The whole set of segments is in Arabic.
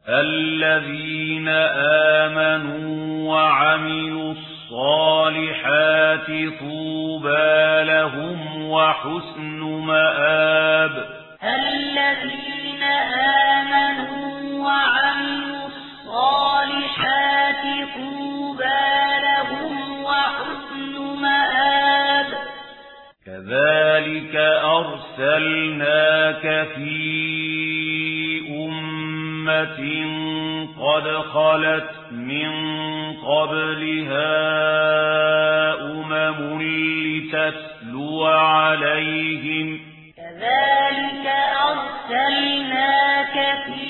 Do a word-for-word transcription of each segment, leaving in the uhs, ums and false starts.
الذين آمنوا وعملوا الصالحات طوبى لهم وحسن مآب. الذين آمنوا وعملوا الصالحات طوبى لهم وحسن مآب. كذلك أرسلناك في أمة قد خلت من قبلها أمم لتتلو عليهم كذلك أرسلناك في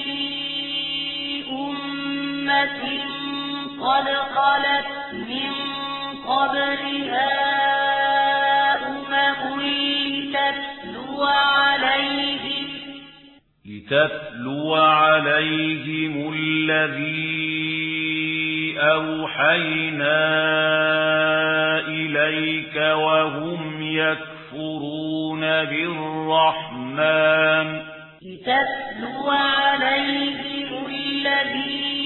أمة قد خلت من قبلها أمم لتتلو عليهم لتتلو عليهم الذي أوحينا إليك وهم يكفرون بالرحمن لتتلو عليهم الذي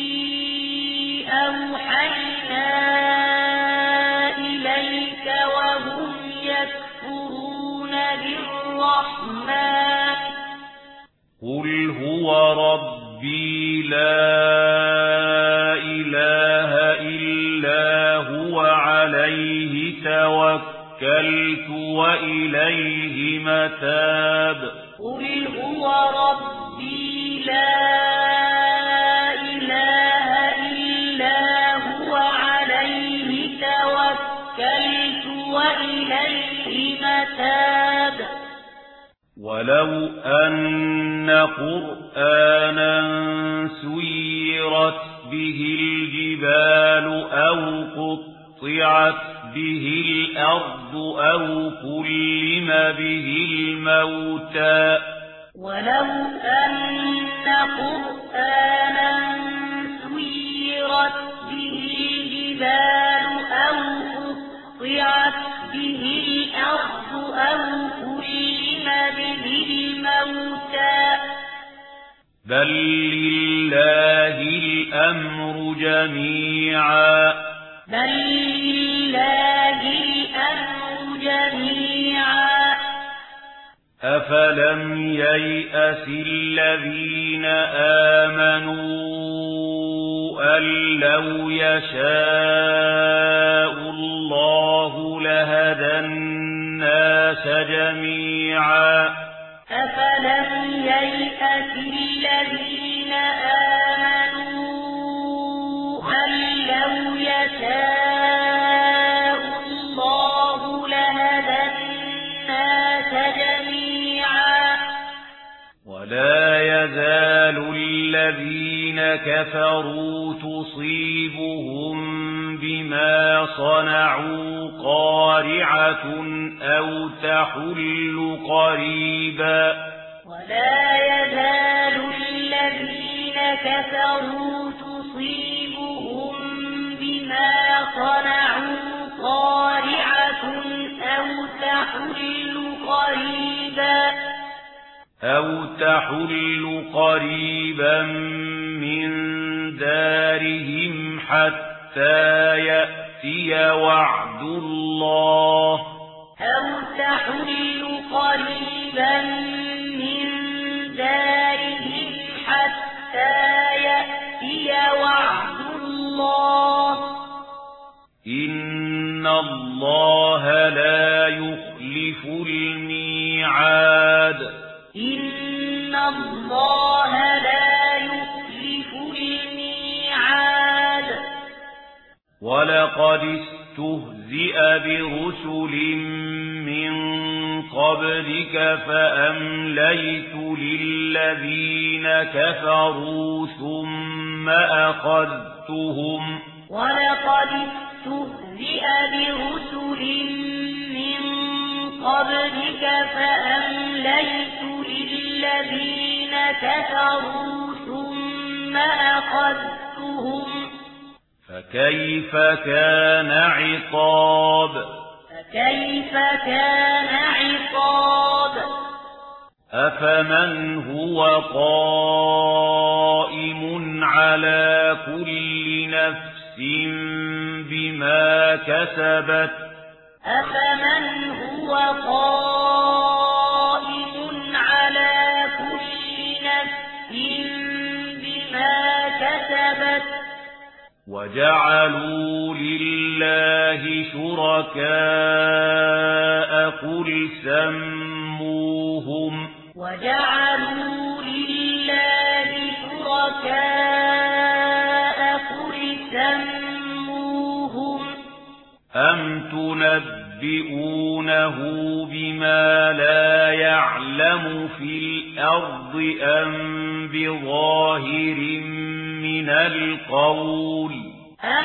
أوحينا إليك وهم يكفرون بالرحمن قل هو ربي لا إله إلا هو عليه توكلت وإليه متاب. قل هو ربي لا إله إلا هو عليه توكلت وإليه متاب. ولو أن قرآنا سيرت به الجبال أو قطعت به الأرض أو كلم به الموتى ولو أن قرآنا سيرت به الجبال أو قطعت به الأرض أو كلم به الموتى بل لله الأمر جميعا بل لله الأمر جميعا أفلم ييأس الذين آمنوا أن لو يشاء الله لهدى الناس جميعا أفلم ييأس الذين آمنوا أن لو يشاء الله لهدى الناس جميعا ولا يزال الذين كفروا تصيبهم بما صنعوا قارعة أو تحل قريبا ولا يزال الذين كفروا تصيبهم بما صنعوا قارعة أو تحل قريبا أو تحل قريبا من دارهم حتى يأتي وعد الله أو تحل قريبا من دارهم حتى يأتي وعد الله إن الله لا يخلف الميعاد إن الله لا يخلف الميعاد ولقد استهزئ برسل من قبلك فأمليت للذين كفروا ثم أخذتهم ولقد استهزئ برسل من قبلك فأمليت للذين كفروا ثم أخذتهم فكيف كان عقاب فكيف كان عقاب أفمن هو قائم على كل نفس بما كسبت أفمن هو قائم على كل نفس بما كسبت وجعلوا لله شركاء قل سموهم وجعلوا لله شركاء قل سموهم أم تنبئونه بما لا يعلم في الأرض أم بظاهر من القول أم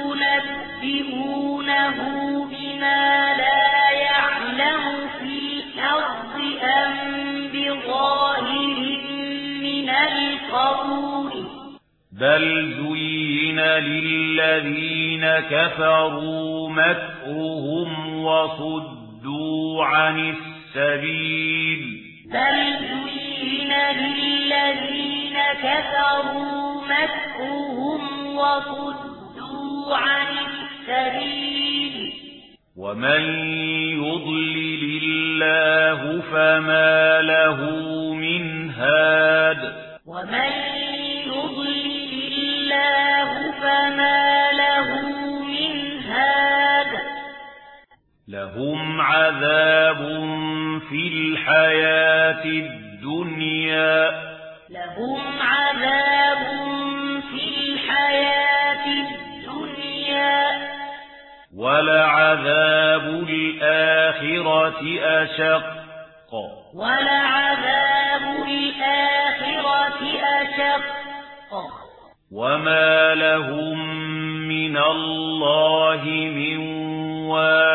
تنبئونه بما لا يعلم في الأرض أم بظاهر من القول بل زين للذين كفروا مكرهم وصدوا عن السبيل بل زين للذين كفروا مكرهم وصدوا عن السبيل ومن يضلل الله فما له من هاد ومن يضلل الله فما له من هاد لهم عذاب في الحياة الدنيا لهم عذاب في الحياة الدنيا ولعذاب الآخرة أشق ولعذاب الآخرة أشق وما لهم من الله من واق